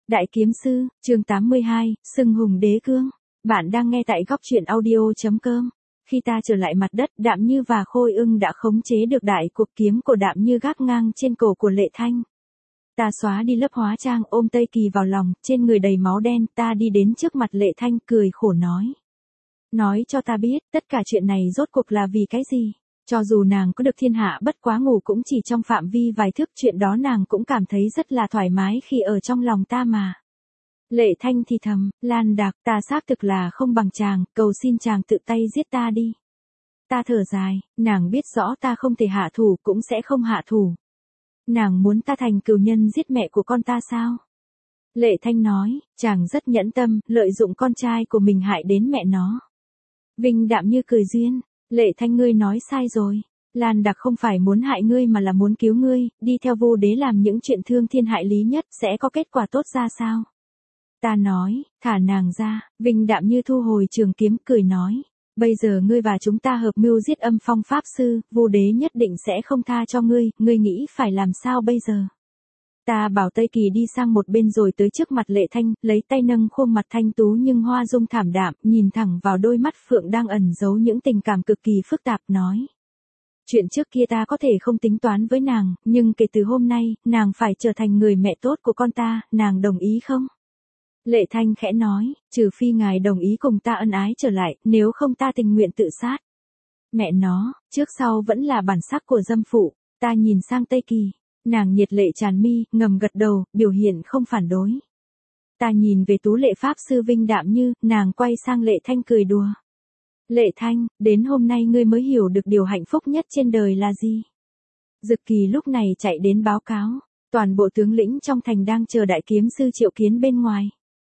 Đại kiếm sư, chương 82, Sừng Hùng Đế Cương. Bạn đang nghe tại góc truyện audio.com. Khi ta trở lại mặt đất, Đạm Như và Khôi Ưng đã khống chế được đại cuộc kiếm của Đạm Như gác ngang trên cổ của Lệ Thanh. Ta xóa đi lớp hóa trang, ôm Tây Kỳ vào lòng, trên người đầy máu đen, ta đi đến trước mặt Lệ Thanh, cười khổ nói. Nói cho ta biết, tất cả chuyện này rốt cuộc là vì cái gì? Cho dù nàng có được thiên hạ bất quá ngủ cũng chỉ trong phạm vi vài thước, chuyện đó nàng cũng cảm thấy rất là thoải mái khi ở trong lòng ta mà. Lệ Thanh thì thầm, Lan Đạc, ta xác thực là không bằng chàng, cầu xin chàng tự tay giết ta đi. Ta thở dài, nàng biết rõ ta không thể hạ thủ cũng sẽ không hạ thủ. Nàng muốn ta thành cừu nhân giết mẹ của con ta sao? Lệ Thanh nói, chàng rất nhẫn tâm, lợi dụng con trai của mình hại đến mẹ nó. Vinh Đạm Như cười duyên. Lệ Thanh, ngươi nói sai rồi. Lan Đạc không phải muốn hại ngươi mà là muốn cứu ngươi, đi theo Vô Đế làm những chuyện thương thiên hại lý nhất sẽ có kết quả tốt ra sao? Ta nói, thả nàng ra. Vinh Đạm Như thu hồi trường kiếm, cười nói. Bây giờ ngươi và chúng ta hợp mưu giết Âm Phong Pháp Sư, Vô Đế nhất định sẽ không tha cho ngươi nghĩ phải làm sao bây giờ? Ta bảo Tây Kỳ đi sang một bên rồi tới trước mặt Lệ Thanh, lấy tay nâng khuôn mặt thanh tú nhưng hoa dung thảm đạm, nhìn thẳng vào đôi mắt phượng đang ẩn giấu những tình cảm cực kỳ phức tạp, nói. Chuyện trước kia ta có thể không tính toán với nàng, nhưng kể từ hôm nay, nàng phải trở thành người mẹ tốt của con ta, nàng đồng ý không? Lệ Thanh khẽ nói, trừ phi ngài đồng ý cùng ta ân ái trở lại, nếu không ta tình nguyện tự sát. Mẹ nó, trước sau vẫn là bản sắc của dâm phụ. Ta nhìn sang Tây Kỳ. Nàng nhiệt lệ tràn mi, ngầm gật đầu, biểu hiện không phản đối. Ta nhìn về Tú Lệ Pháp Sư Vinh Đạm Như, nàng quay sang Lệ Thanh cười đùa. Lệ Thanh, đến hôm nay ngươi mới hiểu được điều hạnh phúc nhất trên đời là gì. Dực Kỳ lúc này chạy đến báo cáo, toàn bộ tướng lĩnh trong thành đang chờ đại kiếm sư triệu kiến bên ngoài.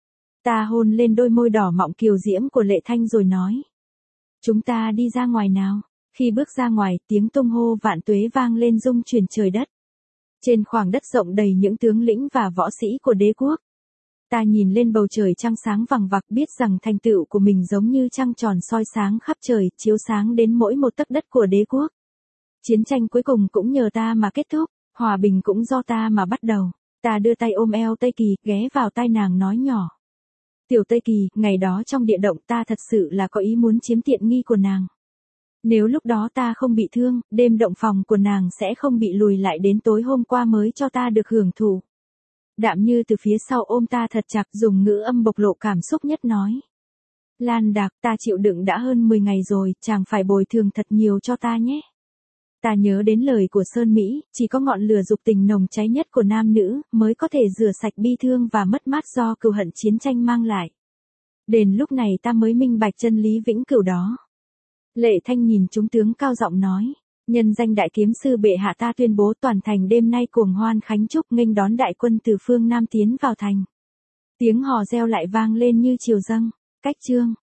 Ta hôn lên đôi môi đỏ mọng kiều diễm của Lệ Thanh rồi nói. Chúng ta đi ra ngoài nào. Khi bước ra ngoài, tiếng tung hô vạn tuế vang lên rung chuyển trời đất. Trên khoảng đất rộng đầy những tướng lĩnh và võ sĩ của đế quốc. Ta nhìn lên bầu trời trăng sáng vằng vặc, biết rằng thành tựu của mình giống như trăng tròn soi sáng khắp trời, chiếu sáng đến mỗi một tấc đất của đế quốc. Chiến tranh cuối cùng cũng nhờ ta mà kết thúc, hòa bình cũng do ta mà bắt đầu. Ta đưa tay ôm eo Tây Kỳ, ghé vào tai nàng nói nhỏ. Tiểu Tây Kỳ, ngày đó trong địa động ta thật sự là có ý muốn chiếm tiện nghi của nàng. Nếu lúc đó ta không bị thương, đêm động phòng của nàng sẽ không bị lùi lại đến tối hôm qua mới cho ta được hưởng thụ. Đạm Như từ phía sau ôm ta thật chặt, dùng ngữ âm bộc lộ cảm xúc nhất nói. Lan Đạc, ta chịu đựng đã hơn 10 ngày rồi, chàng phải bồi thường thật nhiều cho ta nhé. Ta nhớ đến lời của Sơn Mỹ, chỉ có ngọn lửa dục tình nồng cháy nhất của nam nữ, mới có thể rửa sạch bi thương và mất mát do cừu hận chiến tranh mang lại. Đến lúc này ta mới minh bạch chân lý vĩnh cửu đó. Lệ Thanh nhìn chúng tướng cao giọng nói, nhân danh đại kiếm sư bệ hạ ta tuyên bố toàn thành đêm nay cuồng hoan khánh chúc nghênh đón đại quân từ phương Nam tiến vào thành. Tiếng hò reo lại vang lên như triều dâng. Cách chương